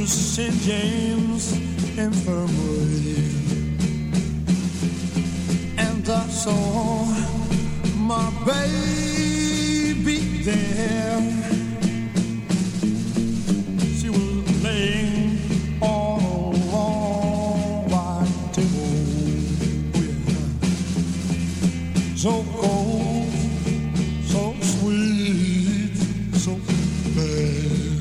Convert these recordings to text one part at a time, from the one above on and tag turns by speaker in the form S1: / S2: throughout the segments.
S1: St. James Infirmary, and I saw my baby there. She was laying on a long white table, oh yeah. So cold, so sweet, so bad.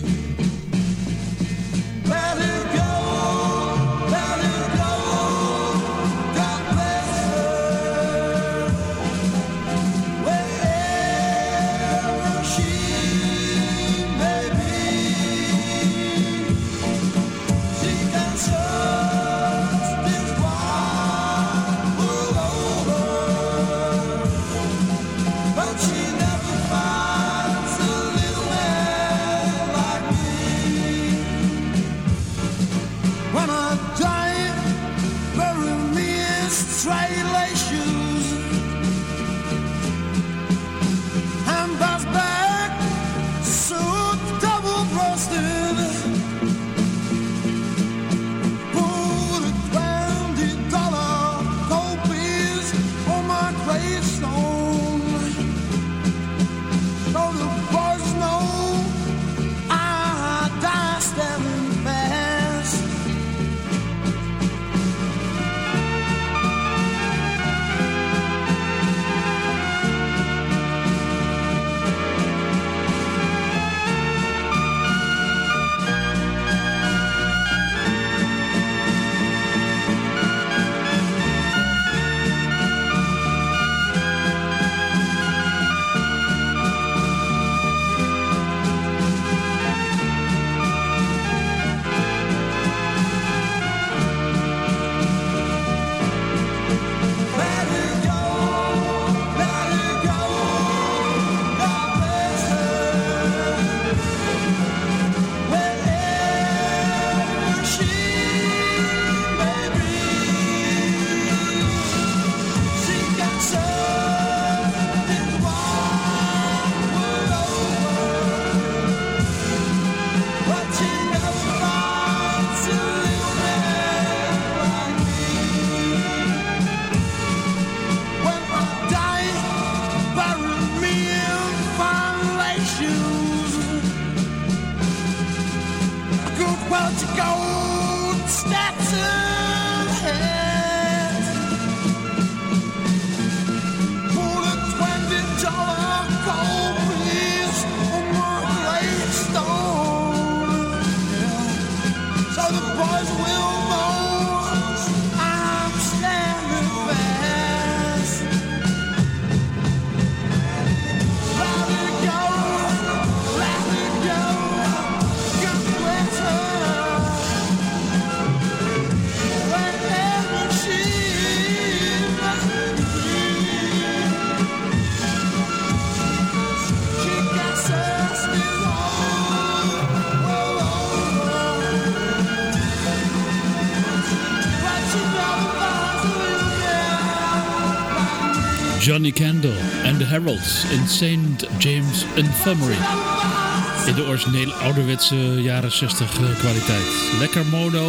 S2: Johnny Kendall en de Heralds in St. James Infirmary. In de originele ouderwetse jaren 60 kwaliteit. Lekker mono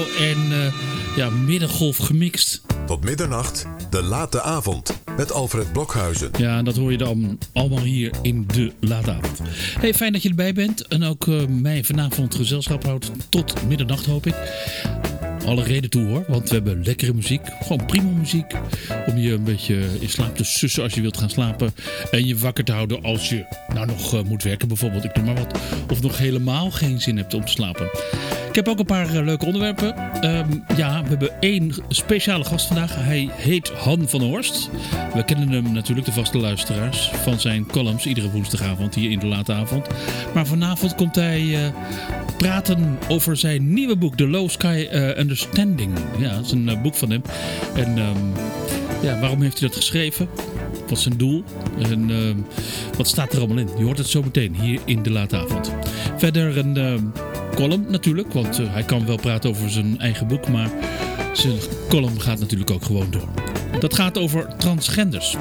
S2: en middengolf gemixt.
S3: Tot middernacht, de late avond met Alfred Blokhuizen.
S2: Ja, dat hoor je dan allemaal hier in de late avond. Hey, fijn dat je erbij bent en ook mij vanavond gezelschap houdt tot middernacht hoop ik. Alle reden toe hoor, want we hebben lekkere muziek. Gewoon prima muziek. Om je een beetje in slaap te sussen als je wilt gaan slapen. En je wakker te houden als je nou nog moet werken bijvoorbeeld. Ik noem maar wat. Of nog helemaal geen zin hebt om te slapen. Ik heb ook een paar leuke onderwerpen. We hebben één speciale gast vandaag. Hij heet Han van der Horst. We kennen hem natuurlijk, de vaste luisteraars, van zijn columns iedere woensdagavond hier in de late avond. Maar vanavond komt hij praten over zijn nieuwe boek, The Low Sky Understanding. Ja, dat is een boek van hem. En waarom heeft hij dat geschreven? Wat is zijn doel? En wat staat er allemaal in? Je hoort het zo meteen hier in de late avond. Verder een column natuurlijk, want hij kan wel praten over zijn eigen boek, maar zijn column gaat natuurlijk ook gewoon door. Dat gaat over transgenders.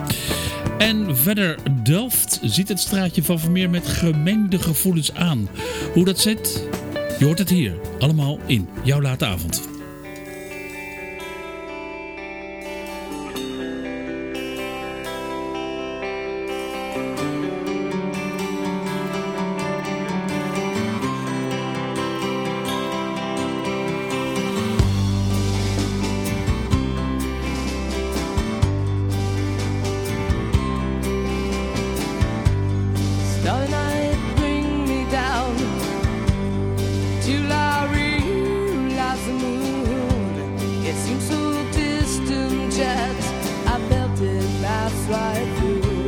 S2: En verder, Delft ziet het straatje van Vermeer met gemengde gevoelens aan. Hoe dat zit, Je hoort het hier, allemaal in jouw late avond.
S4: Starry night, bring me down till I realize the moon. It seems so distant yet I felt it pass right through.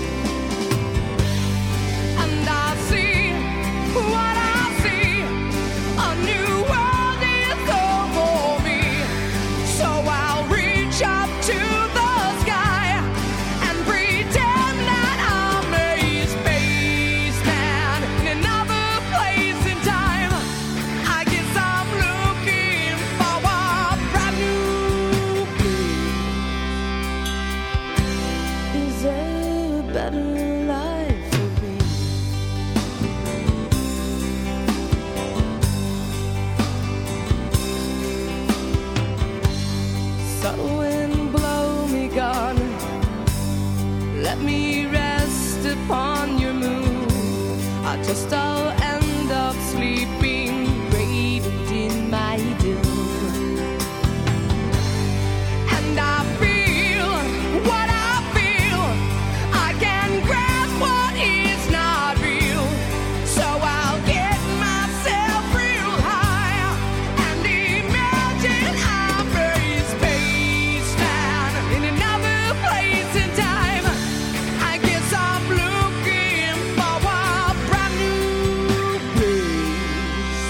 S4: And I see what I see, a new world is over me. So I'll reach up to the sky and pretend that I'm a spaceman in another place in time. I guess I'm looking for a brand new place. Is there a better life for me? Subtle wind, blow me gone. Let me rest upon your moon. I trust I'll end up sleeping, radiant in my doom. And I feel what I feel. I can grasp what is not real. So I'll get myself real high and imagine I'm a spaceman in another place in time. I guess I'm looking for a brand new place.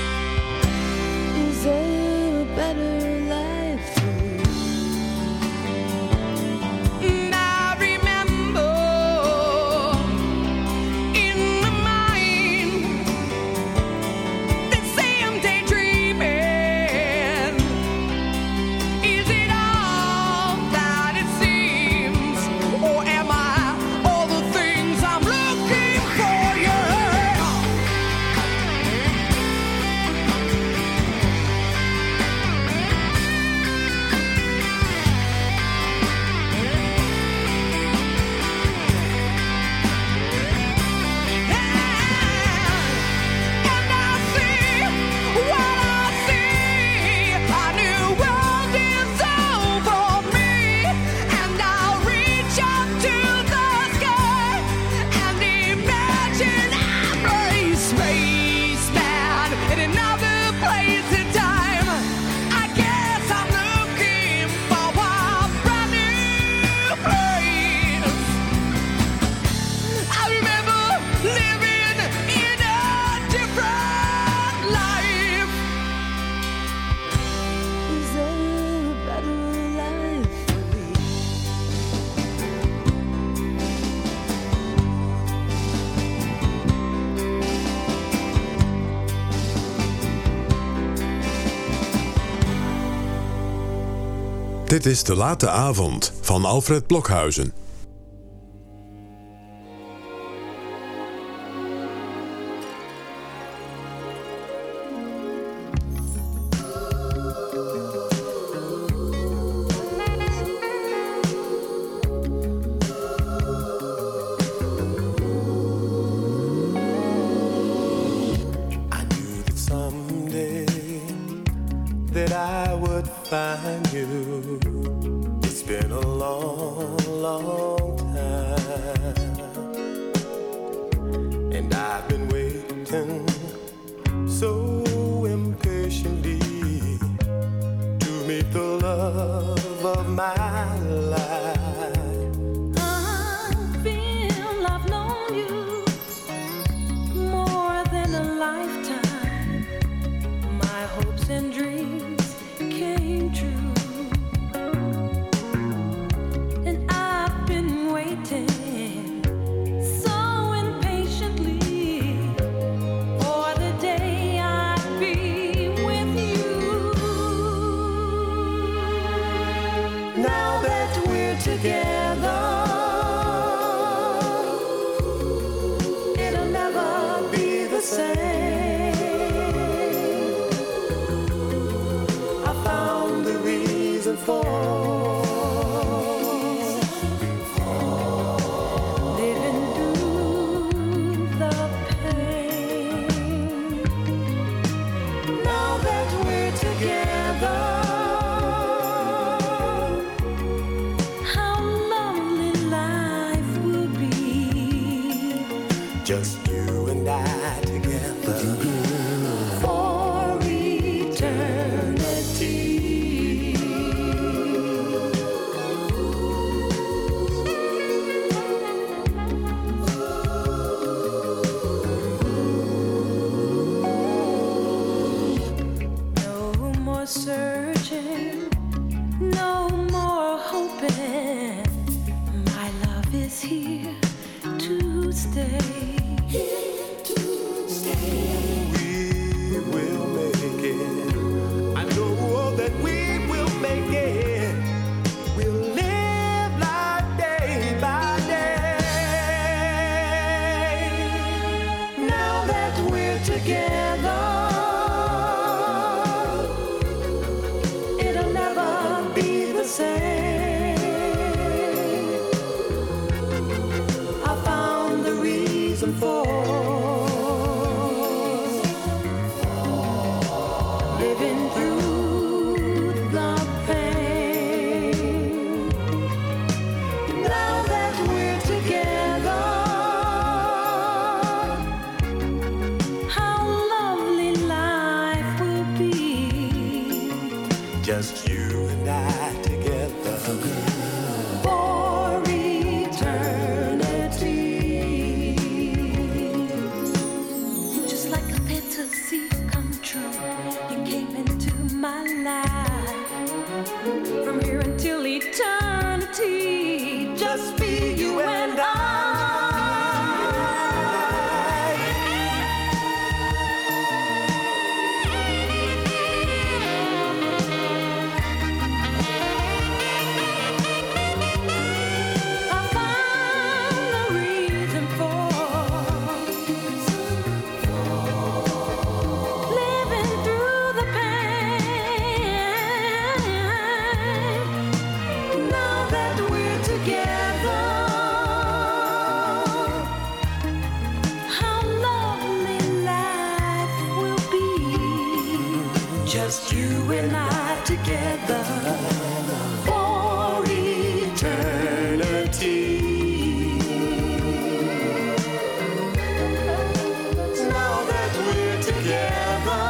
S4: Is there a better life for me? And I remember in the mind they say I'm daydreaming. Is it all that it seems, or am I all the things I'm looking for? Yeah. And I see what I see. A new world is over me, and I'll reach up to the sky and imagine I'm a spaceman in another place in time. I guess I'm looking for a brand new place. I remember living in a different life. Is there a better life for me?
S3: Dit is De Late Avond van Alfred Blokhuizen.
S1: I knew that someday that I would find you. It's been a long, long time, and I've been waiting so impatiently to meet the love of my life.
S4: I feel I've known you more than a lifetime. My hopes and dreams came true, and I've been waiting so impatiently for the day I'd be with you. Now that we're together, it'll never be the same.
S5: together, it'll never be the same. I found the reason for living through the pain. Now that we're together, how lovely life will be.
S1: Just you and I together.
S5: For eternity. Just like a fantasy come true, you came into my life. From here until eternity, just be you and I. I found the reason for living through the pain. Now that we're together, how lovely life will be. Just you and I together for eternity. Now that we're together,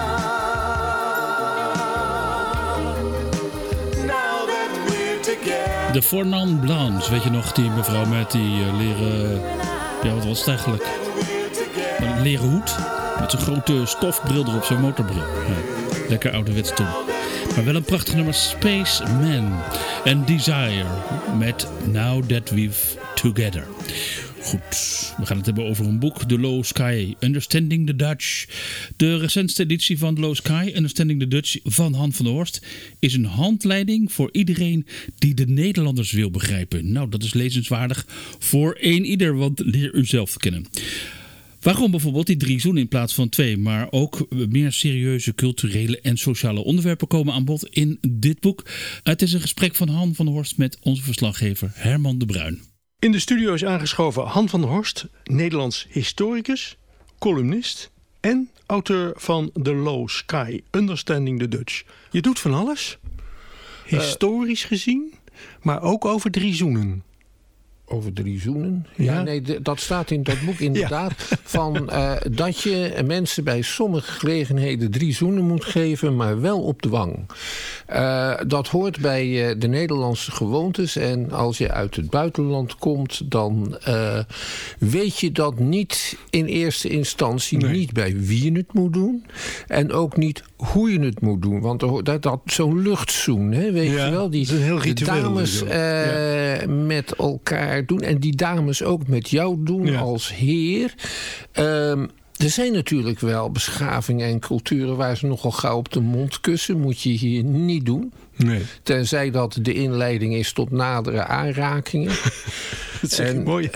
S5: now that we're together.
S2: De Fornan Blanche, weet je nog, die mevrouw met die leren... Ja, wat was het eigenlijk? Een leren hoed met zo'n grote stofbril erop, zo'n motorbril. Ja, lekker ouderwets toen. Maar wel een prachtig nummer, Spaceman en Desire met Now That We've Together. Goed, we gaan het hebben over een boek, The Low Sky, Understanding the Dutch. De recentste editie van The Low Sky, Understanding the Dutch van Han van der Horst is een handleiding voor iedereen die de Nederlanders wil begrijpen. Nou, dat is lezenswaardig voor ieder, want leer u zelf kennen. Waarom bijvoorbeeld die 3 zoenen in plaats van 2, maar ook meer serieuze culturele en sociale onderwerpen komen aan bod in dit boek. Het is een gesprek van Han van der Horst met onze verslaggever Herman de Bruin.
S6: In de studio is aangeschoven Han van der Horst, Nederlands historicus, columnist en auteur van The Low Sky, Understanding the Dutch. Je doet van alles, historisch gezien, maar ook over 3 zoenen.
S7: Over 3 zoenen? Ja, nee, dat staat in dat boek inderdaad. Ja. Van dat je mensen bij sommige gelegenheden 3 zoenen moet geven, maar wel op de wang. Dat hoort bij de Nederlandse gewoontes. En als je uit het buitenland komt, dan weet je dat niet in eerste instantie niet bij wie je het moet doen. En ook niet hoe je het moet doen. Want dat zo'n luchtzoen, hè, weet je wel. Die de dames met elkaar doen. En die dames ook met jou doen als heer. Er zijn natuurlijk wel beschavingen en culturen waar ze nogal gauw op de mond kussen. Moet je hier niet doen. Nee. Tenzij dat de inleiding is tot nadere aanrakingen.
S6: Dat is echt mooi.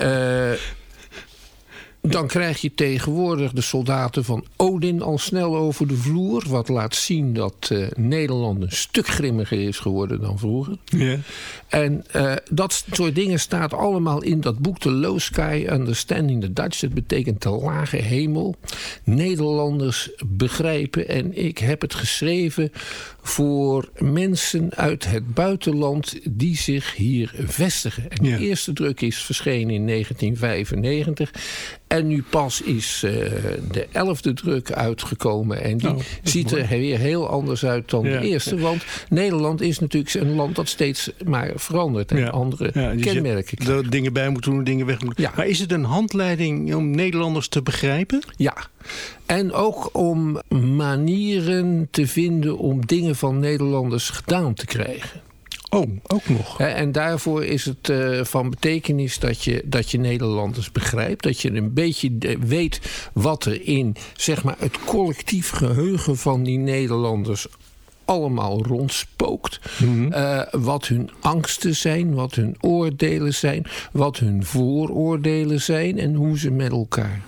S7: Dan krijg je tegenwoordig de soldaten van Odin al snel over de vloer. Wat laat zien dat Nederland een stuk grimmiger is geworden dan vroeger. Yeah. En dat soort dingen staat allemaal in dat boek The Low Sky, Understanding the Dutch. Dat betekent de lage hemel. Nederlanders begrijpen. En ik heb het geschreven voor mensen uit het buitenland die zich hier vestigen. En de eerste druk is verschenen in 1995. En nu pas is de 11e druk uitgekomen. En die ziet er weer heel anders uit dan de eerste. Want Nederland is natuurlijk een land dat steeds maar verandert. En andere kenmerken krijgt.
S6: Er dingen bij moeten doen, dingen weg moeten. Maar is het een handleiding om Nederlanders te begrijpen?
S7: Ja. En ook om manieren te vinden om dingen van Nederlanders gedaan te krijgen.
S6: Oh, ook nog.
S7: En daarvoor is het van betekenis dat je Nederlanders begrijpt. Dat je een beetje weet wat er in zeg maar, het collectief geheugen van die Nederlanders allemaal rondspookt. Mm-hmm. Wat hun angsten zijn, wat hun oordelen zijn, wat hun vooroordelen zijn en hoe ze met elkaar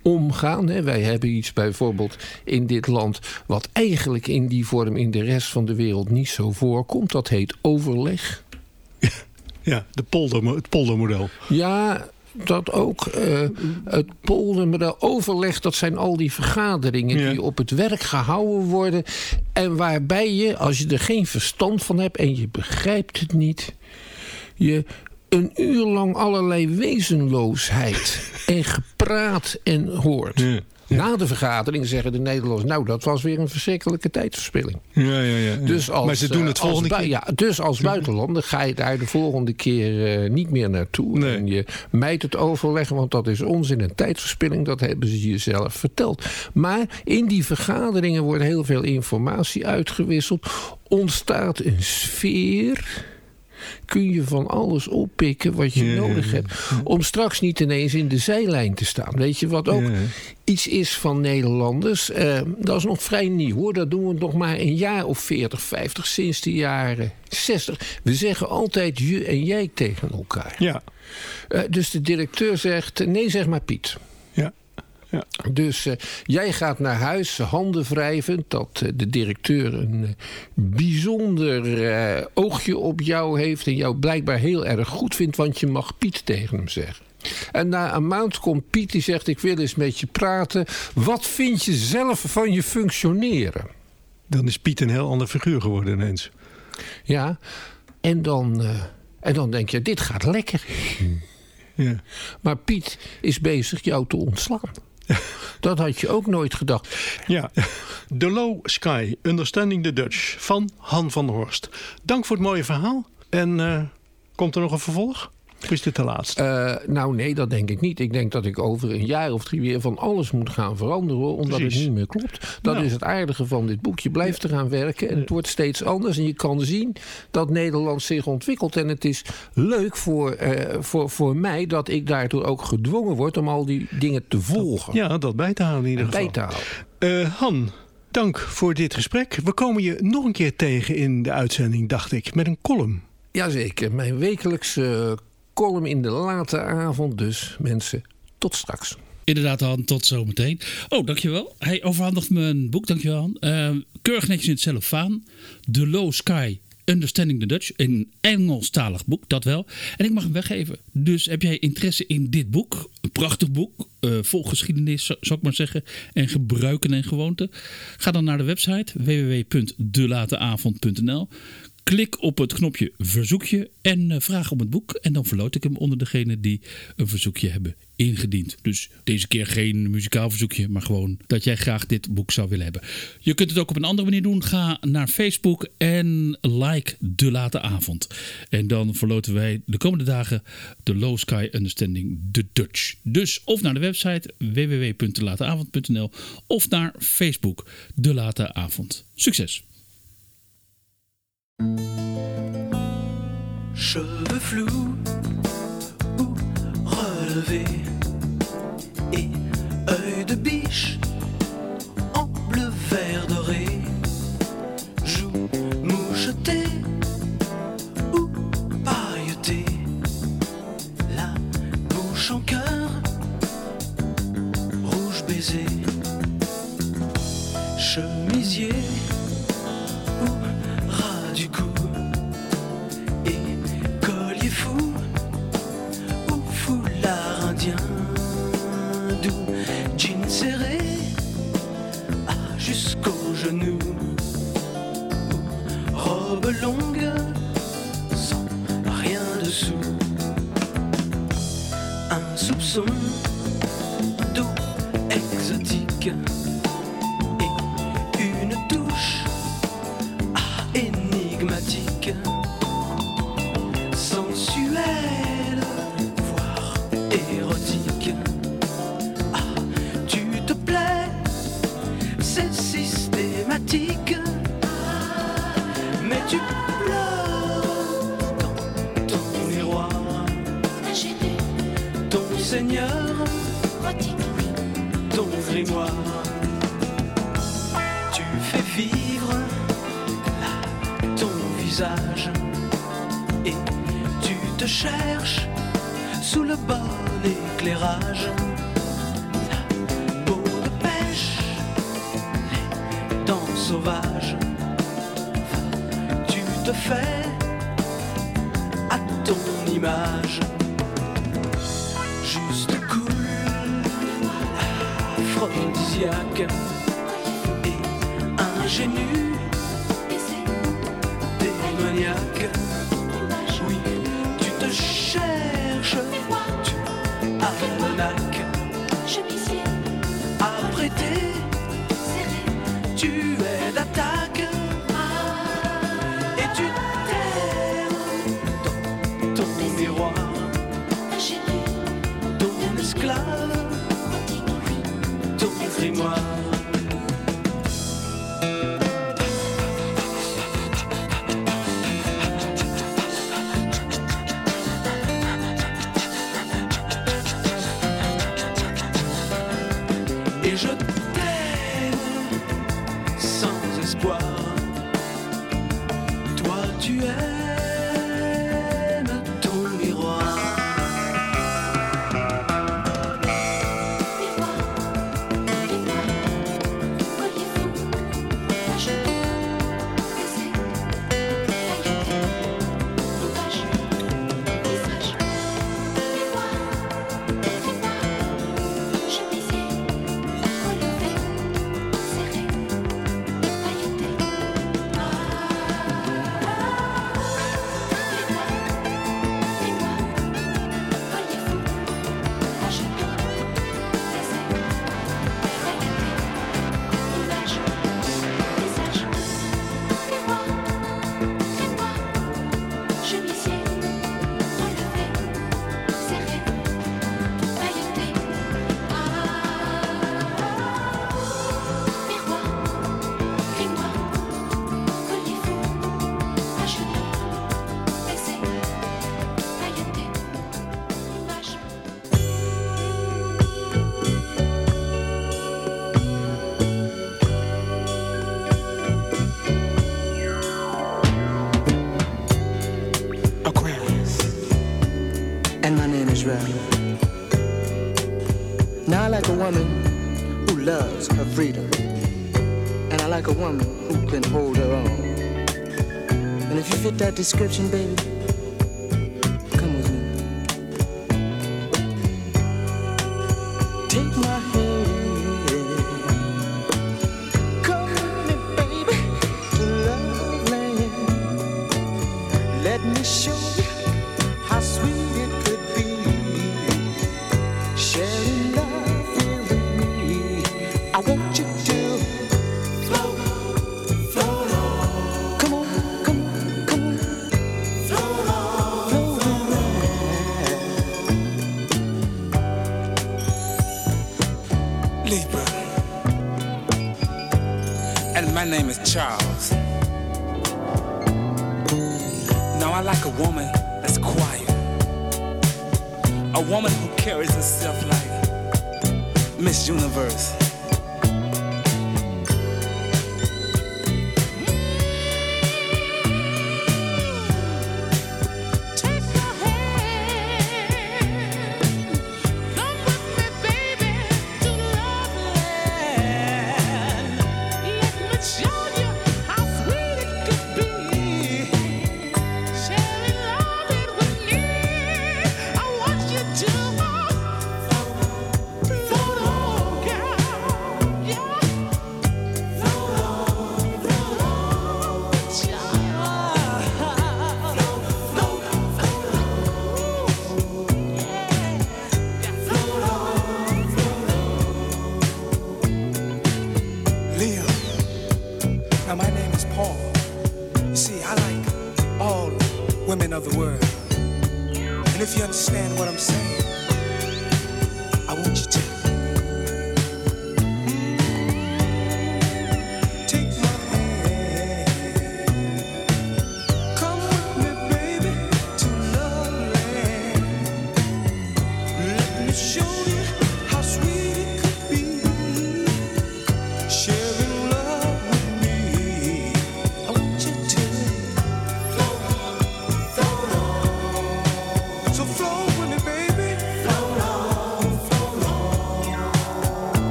S7: omgaan. Hè. Wij hebben iets bijvoorbeeld in dit land wat eigenlijk in die vorm in de rest van de wereld niet zo voorkomt. Dat heet overleg.
S6: Ja, het poldermodel.
S7: Ja, dat ook. Het poldermodel, overleg, dat zijn al die vergaderingen die op het werk gehouden worden. En waarbij je, als je er geen verstand van hebt en je begrijpt het niet, je een uur lang allerlei wezenloosheid en gepraat en hoort. Ja. Na de vergadering zeggen de Nederlanders, nou, dat was weer een verschrikkelijke tijdverspilling.
S6: Ja.
S7: Dus
S6: maar ze doen het volgende keer.
S7: Ja, dus als buitenlander ga je daar de volgende keer niet meer naartoe. Nee. En je mijt het overleggen, want dat is onzin en tijdverspilling. Dat hebben ze jezelf verteld. Maar in die vergaderingen wordt heel veel informatie uitgewisseld. Ontstaat een sfeer. Kun je van alles oppikken wat je nodig hebt. Om straks niet ineens in de zijlijn te staan. Weet je wat ook iets is van Nederlanders? Dat is nog vrij nieuw hoor. Dat doen we nog maar een jaar of 40, 50 sinds de jaren 60. We zeggen altijd je en jij tegen elkaar. Ja. Dus de directeur zegt, nee zeg maar Piet. Ja. Dus jij gaat naar huis, handen wrijvend, dat de directeur een bijzonder oogje op jou heeft en jou blijkbaar heel erg goed vindt, want je mag Piet tegen hem zeggen. En na een maand komt Piet die zegt, ik wil eens met je praten. Wat vind je zelf van je functioneren?
S6: Dan is Piet een heel ander figuur geworden ineens.
S7: Ja, en dan denk je, dit gaat lekker. Ja. Maar Piet is bezig jou te ontslaan. Dat had je ook nooit gedacht.
S6: Ja, The Low Sky, Understanding the Dutch van Han van der Horst. Dank voor het mooie verhaal. En komt er nog een vervolg? Of is dit de laatste?
S7: Nou nee, dat denk ik niet. Ik denk dat ik over een jaar of 3 weer van alles moet gaan veranderen. Omdat het niet meer klopt. Dat is het aardige van dit boek. Je blijft eraan werken en het wordt steeds anders. En je kan zien dat Nederland zich ontwikkelt. En het is leuk voor mij dat ik daardoor ook gedwongen word om al die dingen te volgen.
S6: Ja, dat bij te houden in ieder geval.
S7: Bij te houden.
S6: Han, dank voor dit gesprek. We komen je nog een keer tegen in de uitzending, dacht ik, met een column.
S7: Jazeker, mijn wekelijkse column in de late avond. Dus mensen, tot straks.
S2: Inderdaad, Han, tot zometeen. Oh, dankjewel. Hij overhandigt me een boek, dankjewel, Han. Keurig netjes in het cellofaan. The Low Sky, Understanding the Dutch. Een Engelstalig boek, dat wel. En ik mag hem weggeven. Dus heb jij interesse in dit boek? Een prachtig boek. Vol geschiedenis, zou ik maar zeggen. En gebruiken en gewoonten. Ga dan naar de website www.delateavond.nl. Klik op het knopje verzoekje en vraag om het boek. En dan verloot ik hem onder degene die een verzoekje hebben ingediend. Dus deze keer geen muzikaal verzoekje, maar gewoon dat jij graag dit boek zou willen hebben. Je kunt het ook op een andere manier doen. Ga naar Facebook en like De Late Avond. En dan verloten wij de komende dagen de Low Sky Understanding the Dutch. Dus of naar de website www.delateavond.nl of naar Facebook De Late Avond. Succes!
S1: Cheveux flous ou relevés et œil de biche en bleu vert doré, joues mouchetées ou pailletées, la bouche en cœur, rouge baiser, chemisier ou ras du cou et collier fou ou foulard indien, doux jean serré jusqu'aux genoux ou robe longue sans rien dessous, un soupçon d'eau exotique et une touche énigmatique, sensuelle, voire érotique. Ah, tu te plais, c'est systématique, mais tu pleures dans ton miroir, ton Seigneur, ton grimoire. Tu fais vivre ton visage et tu te cherches sous le bon éclairage. sauvage. Tu te fais à ton image, juste cool, aphrodisiaque et ingénu, démoniaque. Oui, tu te cherches, tu as le nac à prêter, tu es d'attaque et tu t'aimes dans ton miroir, ton esclave, ton grimoire. Et je t'aime sans espoir. Toi tu aimes ton miroir.
S8: Now I like a woman who loves her freedom, and I like a woman who can hold her own. And if you fit that description, baby, come with me. Take my hand, come with me, baby, to love land. Let me show you how sweet it could be, sharing love here with me. I want you to float, float on. Come on, come on, come on. Float on, float on.
S9: Libra, and my name is Charles. Now I like a woman that's quiet, a woman who carries herself like Miss Universe.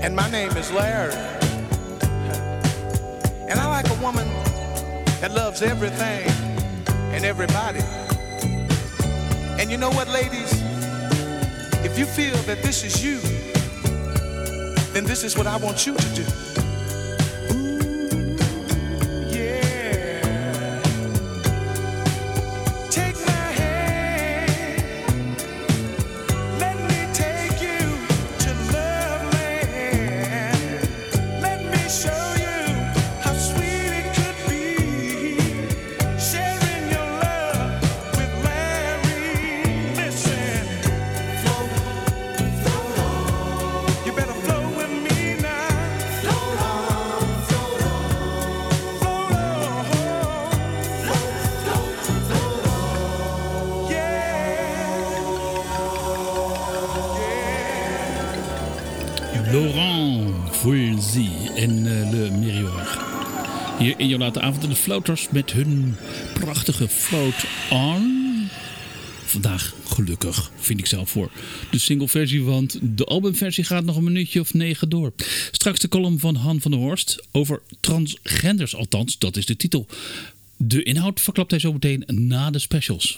S10: And my name is Larry. And I like a woman that loves everything and everybody. And you know what, ladies? If you feel that this is you, then this is what I want you to do.
S2: Laurent Voulzy en Le Miroir. Hier in jouw late avond de Floaters met hun prachtige Float On. Vandaag gelukkig, vind ik zelf, voor de singleversie, want de albumversie gaat nog een minuutje of 9 door. Straks de column van Han van der Horst over transgenders, althans, dat is de titel. De inhoud verklapt hij zo meteen na de specials.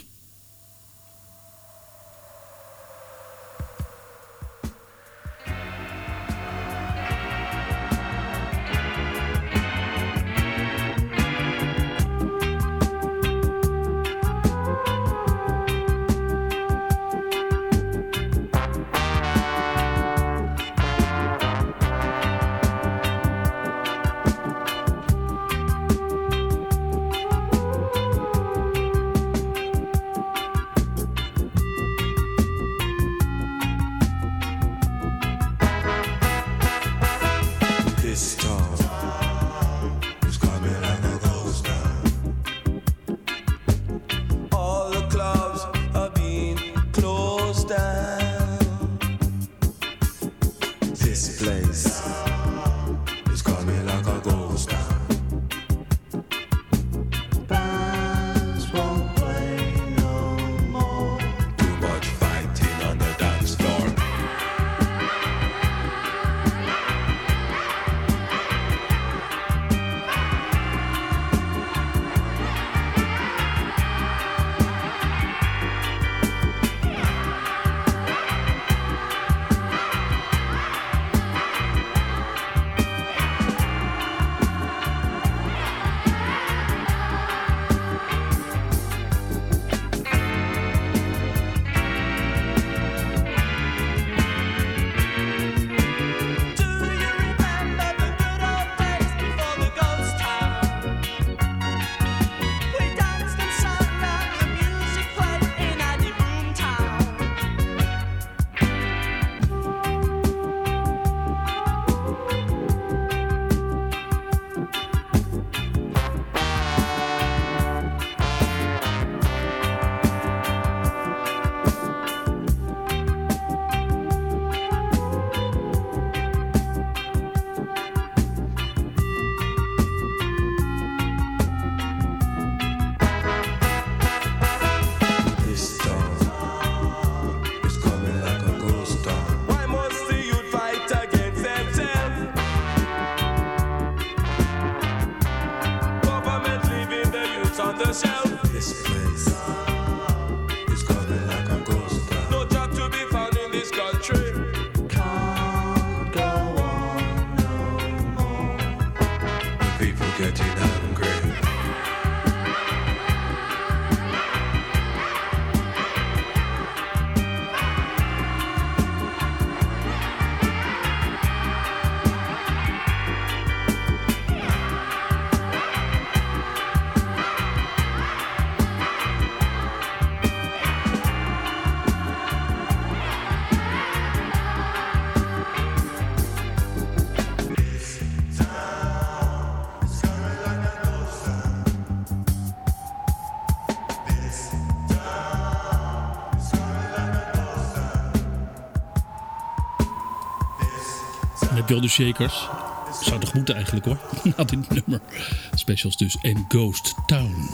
S2: Bill de Shakers. Zou toch moeten eigenlijk hoor. Na dit nummer. Specials dus en Ghost Town.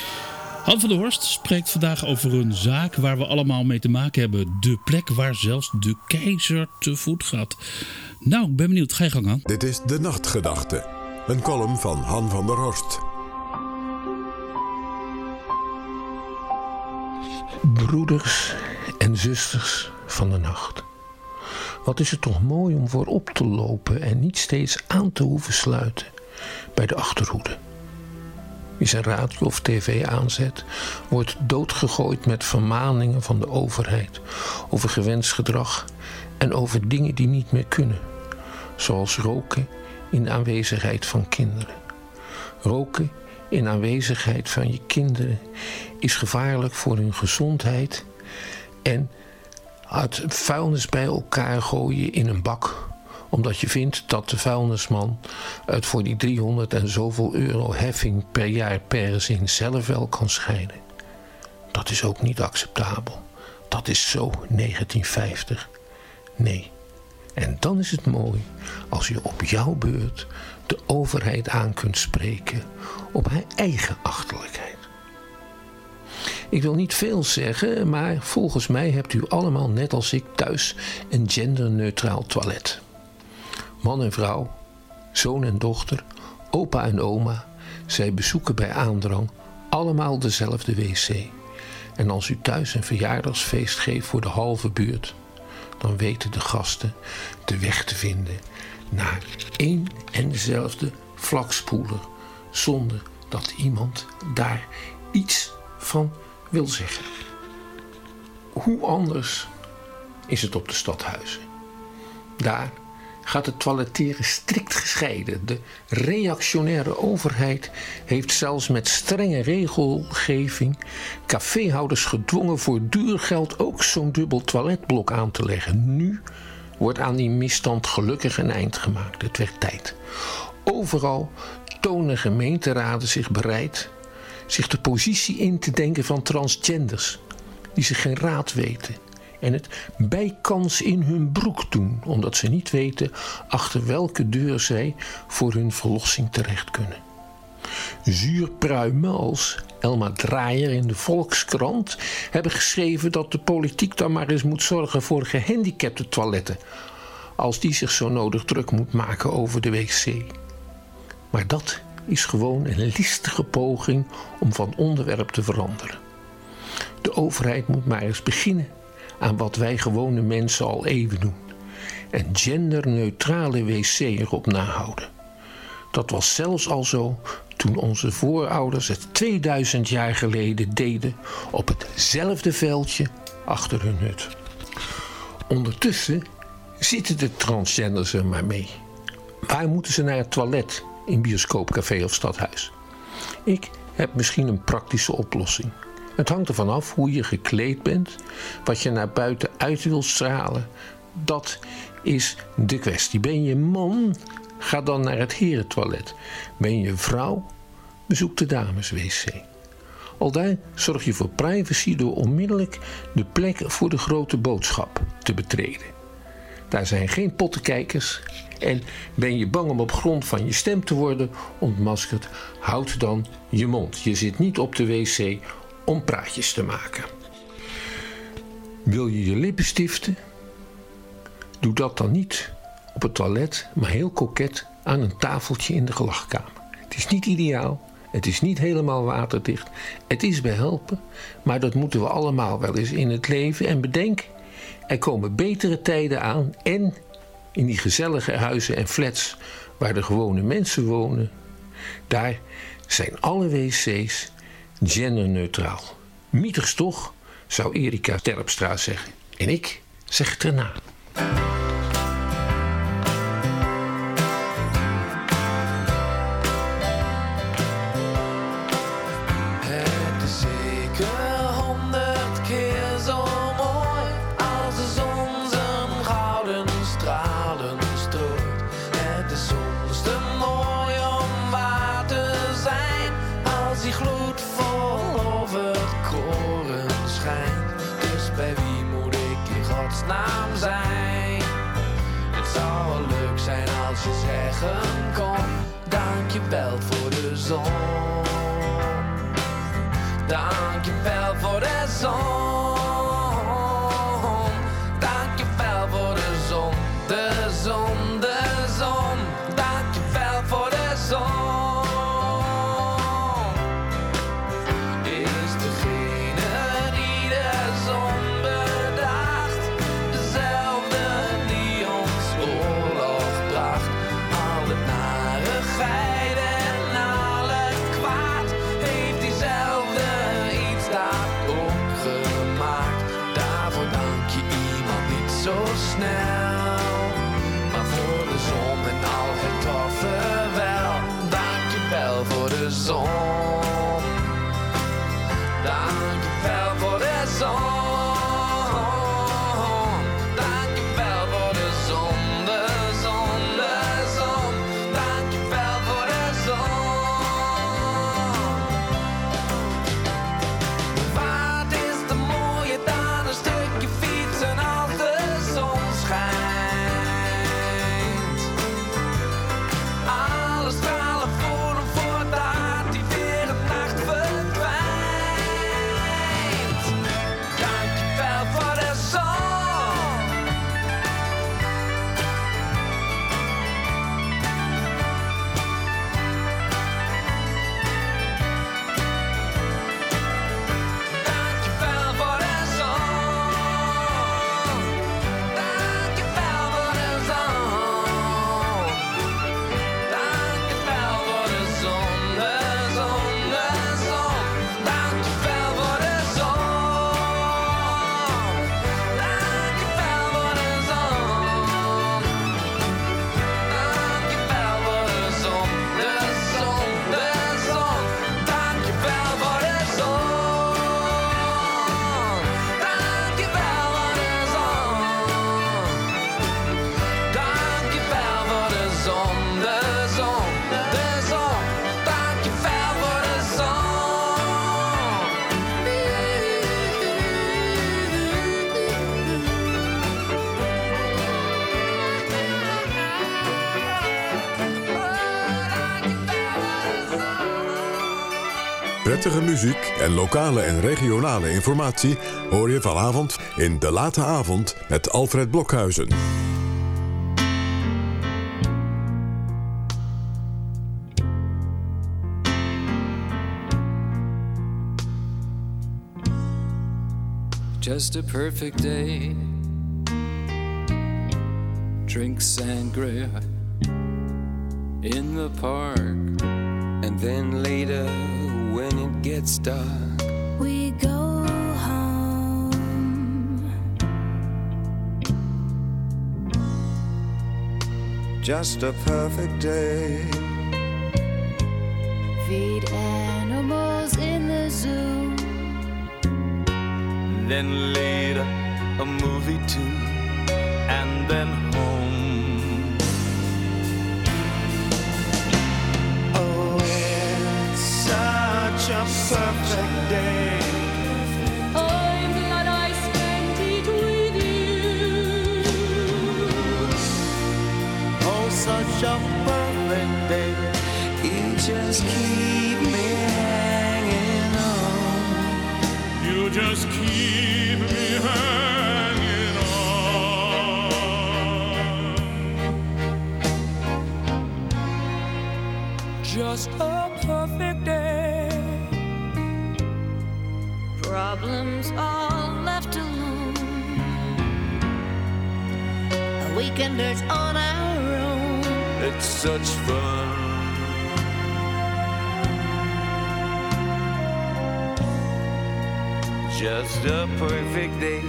S2: Han van der Horst spreekt vandaag over een zaak waar we allemaal mee te maken hebben. De plek waar zelfs de keizer te voet gaat. Nou, ik ben benieuwd. Ga je gang aan.
S3: Dit is De Nachtgedachte, een column van Han van der Horst.
S7: Broeders en zusters van de nacht. Wat is het toch mooi om voorop te lopen en niet steeds aan te hoeven sluiten bij de achterhoede. Wie zijn radio of tv aanzet, wordt doodgegooid met vermaningen van de overheid over gewenst gedrag en over dingen die niet meer kunnen. Zoals roken in de aanwezigheid van kinderen. Roken in aanwezigheid van je kinderen is gevaarlijk voor hun gezondheid en het vuilnis bij elkaar gooien in een bak omdat je vindt dat de vuilnisman het voor die 300 en zoveel euro heffing per jaar per gezin zelf wel kan scheiden. Dat is ook niet acceptabel. Dat is zo 1950. Nee. En dan is het mooi als je op jouw beurt de overheid aan kunt spreken op haar eigen achterlijkheid. Ik wil niet veel zeggen, maar volgens mij hebt u allemaal net als ik thuis een genderneutraal toilet. Man en vrouw, zoon en dochter, opa en oma, zij bezoeken bij aandrang allemaal dezelfde wc. En als u thuis een verjaardagsfeest geeft voor de halve buurt, dan weten de gasten de weg te vinden naar één en dezelfde vlakspoeler, zonder dat iemand daar iets van wil zeggen. Hoe anders is het op de stadhuizen. Daar gaat het toiletteren strikt gescheiden. De reactionaire overheid heeft zelfs met strenge regelgeving caféhouders gedwongen voor duur geld ook zo'n dubbel toiletblok aan te leggen. Nu wordt aan die misstand gelukkig een eind gemaakt. Het werd tijd. Overal tonen gemeenteraden zich bereid zich de positie in te denken van transgenders die zich geen raad weten en het bijkans in hun broek doen, omdat ze niet weten achter welke deur zij voor hun verlossing terecht kunnen. Zuurpruimen als Elma Draaier in de Volkskrant hebben geschreven dat de politiek dan maar eens moet zorgen voor gehandicapte toiletten, als die zich zo nodig druk moet maken over de wc. Maar dat is gewoon een listige poging om van onderwerp te veranderen. De overheid moet maar eens beginnen aan wat wij gewone mensen al eeuwen doen. Een genderneutrale wc erop nahouden. Dat was zelfs al zo toen onze voorouders het 2000 jaar geleden deden op hetzelfde veldje achter hun hut. Ondertussen zitten de transgenders er maar mee. Waar moeten ze naar het toilet in bioscoop, café of stadhuis? Ik heb misschien een praktische oplossing. Het hangt ervan af hoe je gekleed bent, wat je naar buiten uit wil stralen. Dat is de kwestie. Ben je man? Ga dan naar het herentoilet. Ben je vrouw? Bezoek de dameswc. Al daar zorg je voor privacy door onmiddellijk de plek voor de grote boodschap te betreden. Daar zijn geen pottenkijkers. En ben je bang om op grond van je stem te worden ontmaskerd, houd dan je mond. Je zit niet op de wc om praatjes te maken. Wil je je lippen stiften? Doe dat dan niet op het toilet, maar heel koket aan een tafeltje in de gelagkamer. Het is niet ideaal, het is niet helemaal waterdicht, het is behelpen, maar dat moeten we allemaal wel eens in het leven. En bedenk, er komen betere tijden aan en in die gezellige huizen en flats waar de gewone mensen wonen, daar zijn alle wc's genderneutraal. Mietigs toch, zou Erika Terpstra zeggen. En ik zeg het erna.
S1: Het is zeker 100 keer zo mooi als de zon zijn gouden stralen strooit. Het is soms te mooi om waar te zijn als die gloed vol over het koren schijnt. Dus bij wie moet ik in godsnaam zijn? Het zou wel leuk zijn als je zeggen kon: dankjewel voor de zon. Dankjewel voor de zon. Dankjewel voor de zon. De zon, zon. Dankjewel voor de zon, de zon, de zon. Dankjewel voor de zon. Wat is er mooier dan een stukje fietsen als de zon schijnt? Alle stralen voelen voordat die weer de nacht verdwijnt. Dankjewel voor de zon. Dankjewel voor de zon. Dankjewel voor de zon. Dankjewel voor de zon, de zon, de zon. Dankjewel voor de zon. Dankjewel voor de zon. Dankjewel voor de zon, de zon, de zon. Dankjewel voor de zon. Dankjewel voor de zon. Dankjewel voor de zon, de zon, de zon. Dankjewel voor de
S3: Prettige muziek en lokale en regionale informatie hoor je vanavond in De Late Avond met Alfred Blokhuizen.
S1: Just a perfect day. Drink sangria in the park. And then later, when it gets dark,
S5: We go home.
S8: Just a perfect day.
S5: Feed animals in the zoo.
S9: Then later a movie too, and then home.
S8: Oh, it's such a perfect day.
S5: I'm glad I spent it with you.
S8: Oh, such a perfect day. You just keep me hanging on.
S9: You just keep me hanging on.
S1: just a perfect day.
S5: Problems all left alone. Weekenders on our own.
S9: It's such fun. Just a perfect day.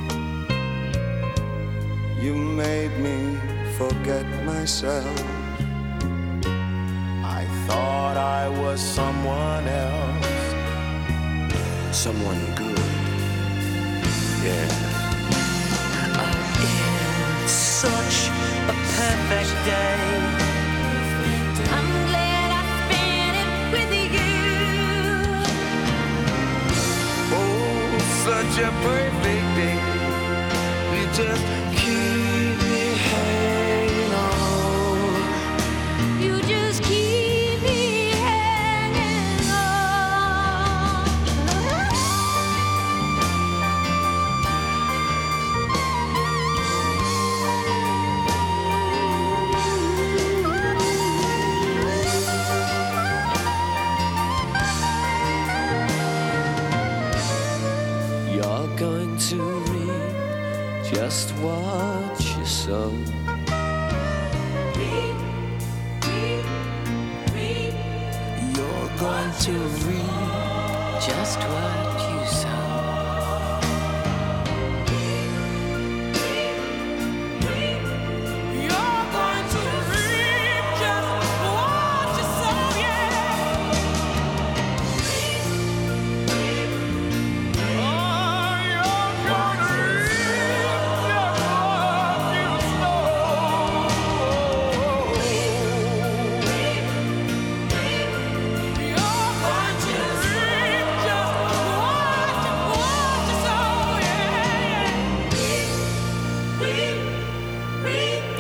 S8: You made me forget myself. I thought I was someone else.
S1: Someone good.
S8: Yeah.
S11: It's such a perfect day.
S5: I'm glad I spent it with you.
S8: Oh, such a perfect day. You just keep me hanging on.
S5: You just keep me hanging on.
S1: You're going to reap just what you sow. You're going to reap just what you sow. You're going to reap just what you sow, yeah. Oh,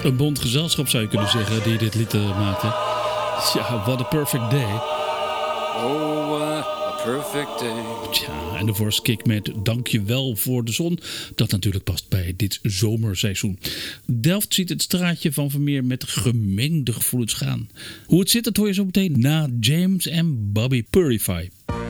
S2: Een bond gezelschap zou je kunnen zeggen die dit lied maakte. Ja, what a perfect day.
S12: Oh, what a perfect day.
S2: Tja, en de Force Kick met Dankjewel voor de zon. Dat natuurlijk past bij dit zomerseizoen. Delft ziet het straatje van Vermeer met gemengde gevoelens gaan. Hoe het zit, dat hoor je zo meteen na James en Bobby Purify.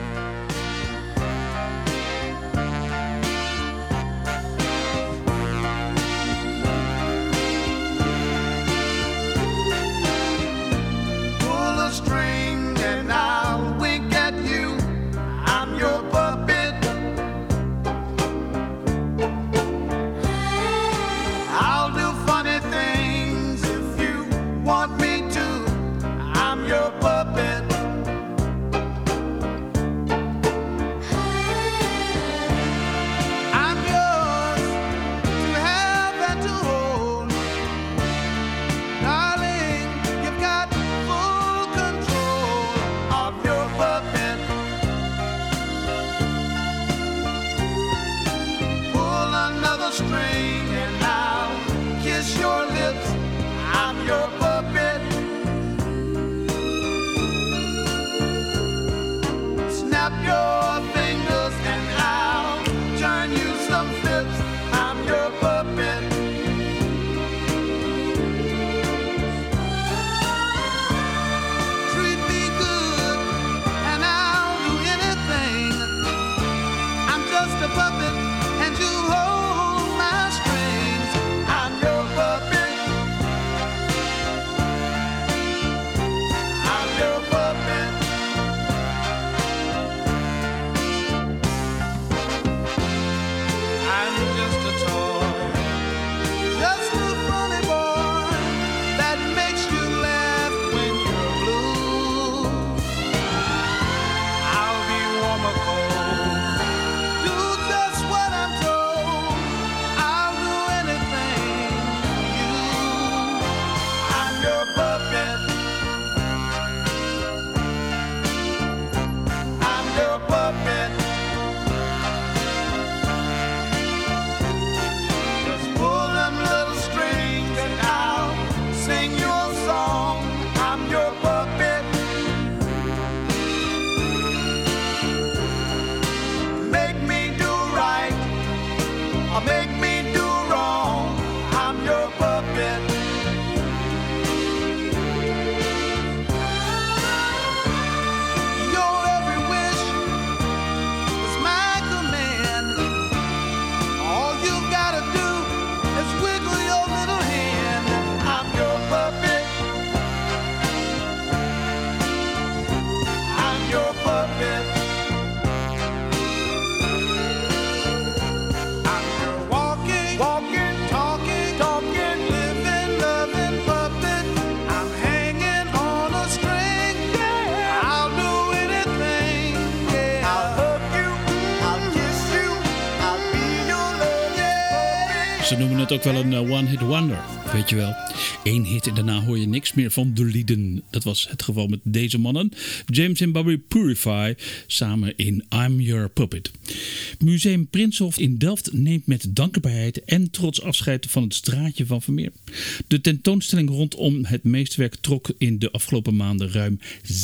S2: Ze noemen het ook wel een one-hit wonder, weet je wel. Eén hit en daarna hoor je niks meer van de lieden. Dat was het geval met deze mannen. James en Bobby Purify samen in I'm Your Puppet. Museum Prinsenhof in Delft neemt met dankbaarheid en trots afscheid van het straatje van Vermeer. De tentoonstelling rondom het meesterwerk trok in de afgelopen maanden ruim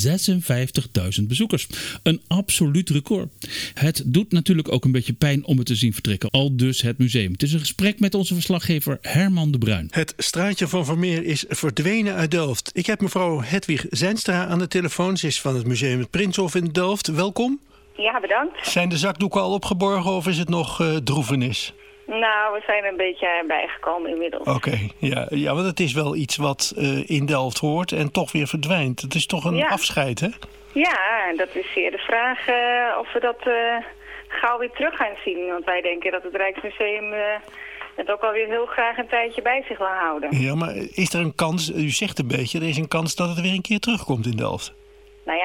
S2: 56.000 bezoekers. Een absoluut record. Het doet natuurlijk ook een beetje pijn om het te zien vertrekken, al dus het museum. Het is een gesprek met onze verslaggever Herman de Bruin.
S6: Het straatje van Vermeer is verdwenen uit Delft. Ik heb mevrouw Hedwig Zijnstra aan de telefoon. Ze is van het Museum het Prinsenhof in Delft. Welkom.
S13: Ja, bedankt.
S6: Zijn de zakdoeken al opgeborgen of is het nog droevenis?
S13: Nou, we zijn er een beetje bijgekomen inmiddels.
S6: Oké, ja, want het is wel iets wat in Delft hoort en toch weer verdwijnt. Het is toch een afscheid, hè?
S13: Ja, en dat is zeer de vraag of we dat gauw weer terug gaan zien. Want wij denken dat het Rijksmuseum het ook alweer heel graag een tijdje bij zich wil houden.
S6: Ja, maar is er een kans, u zegt een beetje, er is een kans dat het weer een keer terugkomt in Delft?
S13: Nou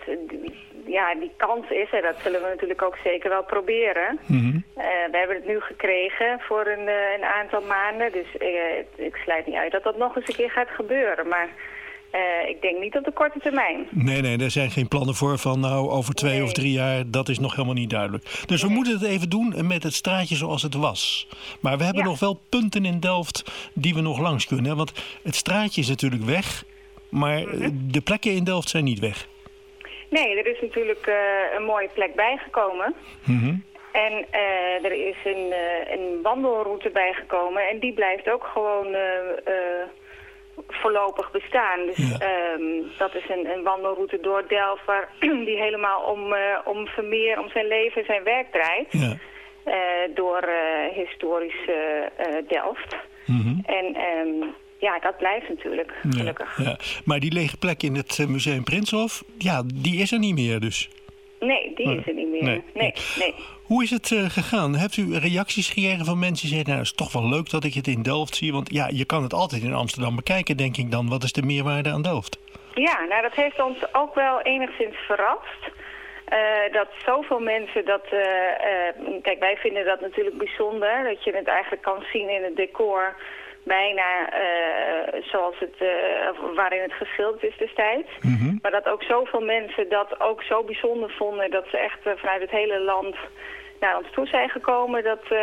S13: ja, die kans is er. Dat zullen we natuurlijk ook zeker wel proberen.
S6: Mm-hmm.
S13: We hebben het nu gekregen voor een aantal maanden. Dus ik sluit niet uit dat dat nog eens een keer gaat gebeuren. Maar ik denk niet op de korte termijn.
S6: Nee, daar zijn geen plannen voor van nou over 2 of 3 jaar. Dat is nog helemaal niet duidelijk. Dus we moeten het even doen met het straatje zoals het was. Maar we hebben nog wel punten in Delft die we nog langs kunnen. Hè? Want het straatje is natuurlijk weg, maar de plekken in Delft zijn niet weg. Nee, er is natuurlijk een mooie plek bijgekomen. En er is een wandelroute bijgekomen en die blijft ook gewoon voorlopig bestaan. Dus dat is een wandelroute door Delft waar die helemaal om Vermeer, om zijn leven en zijn werk draait. Ja. Door historisch Delft. En ja, dat blijft natuurlijk, gelukkig. Ja. Maar die lege plek in het Museum Prinsenhof, ja, die is er niet meer dus? Nee, die is er niet meer. Nee. Hoe is het gegaan? Hebt u reacties gekregen van mensen die zeggen, nou, het is toch wel leuk dat ik het in Delft zie? Want ja, je kan het altijd in Amsterdam bekijken, denk ik dan. Wat is de meerwaarde aan Delft? Ja, nou, dat heeft ons ook wel enigszins verrast. Dat zoveel mensen kijk, wij vinden dat natuurlijk bijzonder. Dat je het eigenlijk kan zien in het decor. Bijna zoals waarin het geschilderd is destijds. Maar dat ook zoveel mensen dat ook zo bijzonder vonden. Dat ze echt vanuit het hele land naar ons toe zijn gekomen.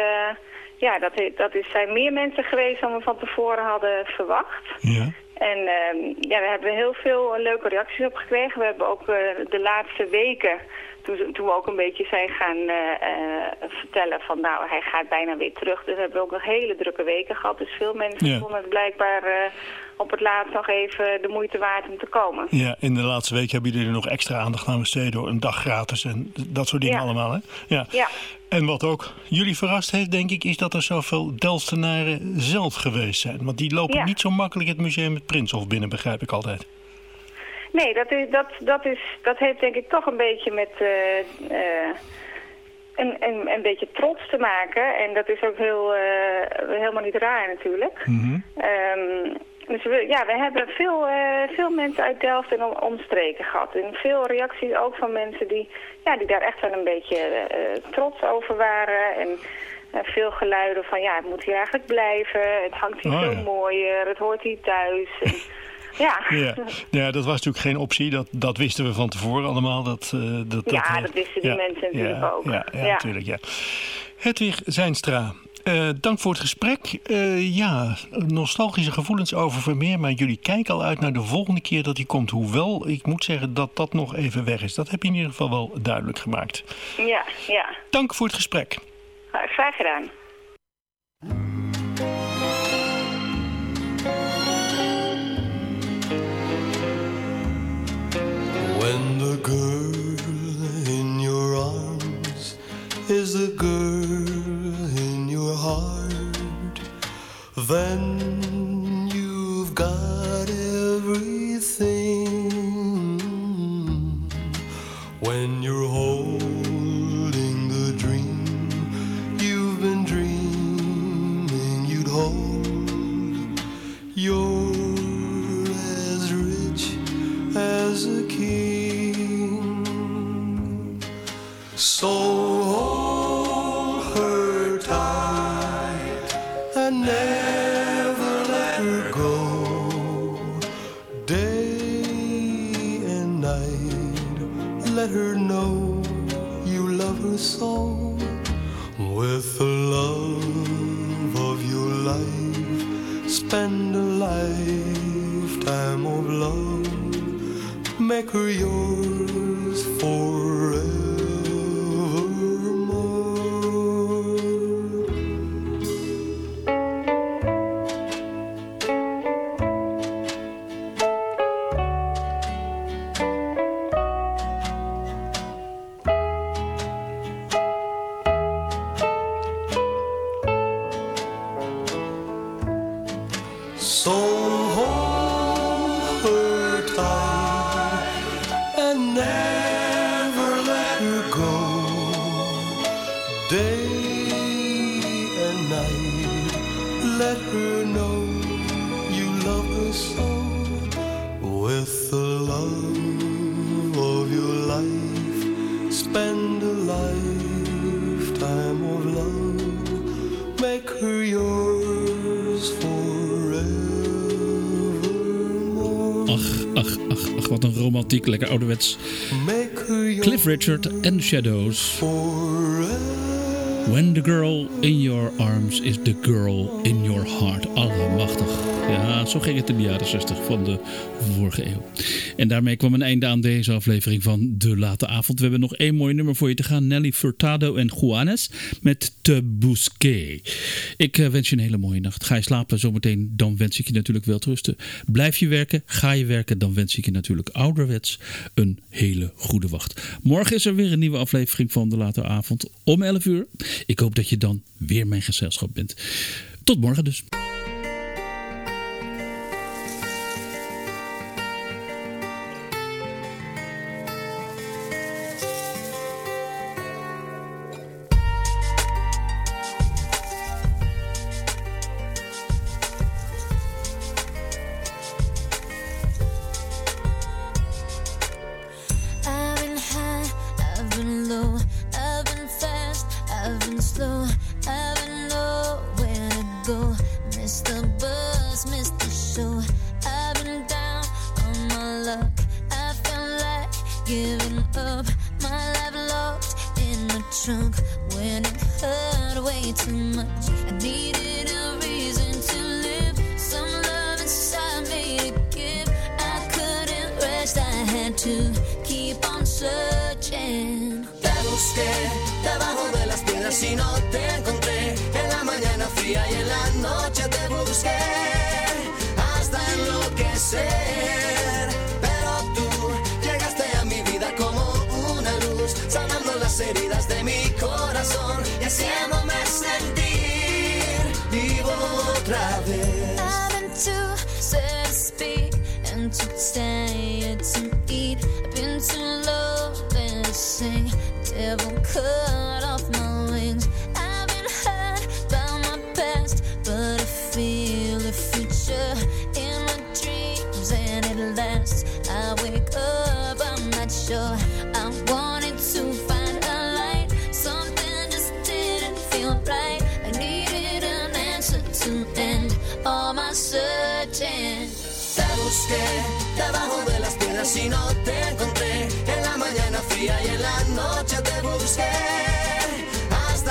S6: Zijn meer mensen geweest dan we van tevoren hadden verwacht. Ja. En daar hebben we heel veel leuke reacties op gekregen. We hebben ook de laatste weken, toen we ook een beetje zijn gaan vertellen van nou, hij gaat bijna weer terug. Dus we hebben ook nog hele drukke weken gehad. Dus veel mensen vonden het blijkbaar op het laatst nog even de moeite waard om te komen. Ja, in de laatste week hebben jullie er nog extra aandacht aan besteed door een dag gratis en dat soort dingen allemaal, hè? Ja. En wat ook jullie verrast heeft, denk ik, is dat er zoveel Delftenaren zelf geweest zijn. Want die lopen niet zo makkelijk het museum het Prinsenhof binnen, begrijp ik altijd. Nee, dat heeft denk ik toch een beetje met een beetje trots te maken. En dat is ook helemaal niet raar natuurlijk. Dus we hebben veel mensen uit Delft en omstreken gehad. En veel reacties ook van mensen die daar echt wel een beetje trots over waren. En veel geluiden van het moet hier eigenlijk blijven. Het hangt hier veel mooier. Het hoort hier thuis. En, Ja, dat was natuurlijk geen optie. Dat wisten we van tevoren allemaal. Dat wisten die mensen natuurlijk ook. Ja, natuurlijk, ja. Hedwig Zijnstra, dank voor het gesprek. Nostalgische gevoelens over Vermeer, maar jullie kijken al uit naar de volgende keer dat hij komt. Hoewel, ik moet zeggen dat nog even weg is. Dat heb je in ieder geval wel duidelijk gemaakt. Ja. Dank voor het gesprek.
S13: Graag gedaan.
S14: When the girl in your arms is the girl in your heart, then you've got everything. When you're holding the dream you've been dreaming you'd hold, you're as rich as a king. So hold her tight and never let her go. Day and night, let her know you love her so. With the love of your life, spend a lifetime of love. Make her yours forevermore. So hold her tight and never let her go. Day and night, let her know you love her so. With the love of your life, spend a lifetime of love. Make her yours forevermore.
S2: Ach, Ach, wat een romantiek, lekker ouderwets. Cliff Richard and the Shadows. When the girl in your arms is the girl in your heart. Allemachtig. Ja, zo ging het in de jaren 60 van de vorige eeuw. En daarmee kwam een einde aan deze aflevering van De Late Avond. We hebben nog 1 mooi nummer voor je te gaan. Nelly Furtado en Juanes met Te Busqué. Ik wens je een hele mooie nacht. Ga je slapen zometeen, dan wens ik je natuurlijk wel te rusten. Blijf je werken, ga je werken, dan wens ik je natuurlijk ouderwets een hele goede wacht. Morgen is er weer een nieuwe aflevering van De Late Avond om 11 uur. Ik hoop dat je dan weer mijn gezelschap bent. Tot morgen dus.
S15: Si no te encontré en la mañana fría y en la noche te busqué hasta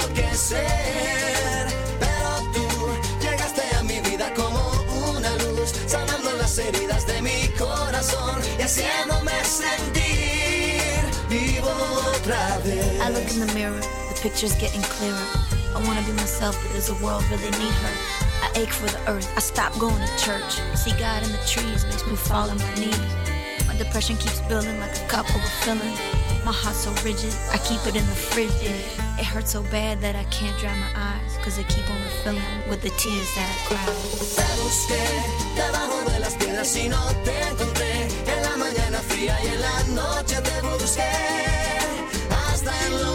S15: enloquecer, pero tú llegaste a mi vida como una luz, sanando las heridas de mi corazón y haciéndome sentir vivo otra vez.
S16: I look in the mirror, the picture's getting clearer. I wanna be myself, but does the world really need her? I ache for the earth, I stop going to church. See God in the trees makes me fall on my knees. Depression keeps building like a cup overfilling. My heart's so rigid, I keep it in the fridge. It hurts so bad that I can't dry my eyes, cause they keep on refilling with the tears that I cry.
S15: Te busqué debajo de las piedras y no te encontré. En la mañana fría y en la noche te busqué hasta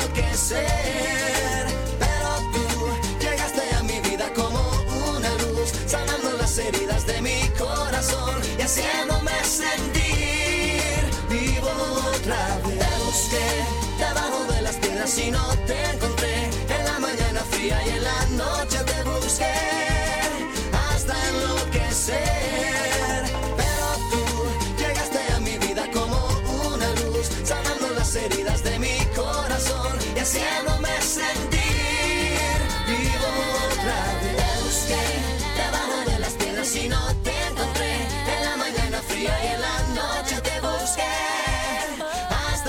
S15: enloquecer. Pero tú llegaste a mi vida como una luz, sanando las heridas de mi corazón y haciéndome sentir vivo otra vez. Te busqué debajo de las piedras y no te encontré. En la mañana fría y en la noche te busqué hasta enloquecer. Pero tú llegaste a mi vida como una luz, sanando las heridas de mi corazón y haciéndome sentir vivo otra vez. Te busqué debajo de las piedras y no te encontré. En la mañana fría y en la noche te busqué hasta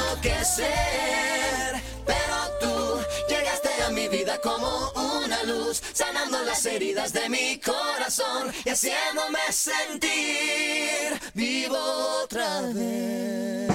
S15: enloquecer, pero tú llegaste a mi vida como una luz, sanando las heridas de mi corazón y haciéndome sentir vivo otra vez.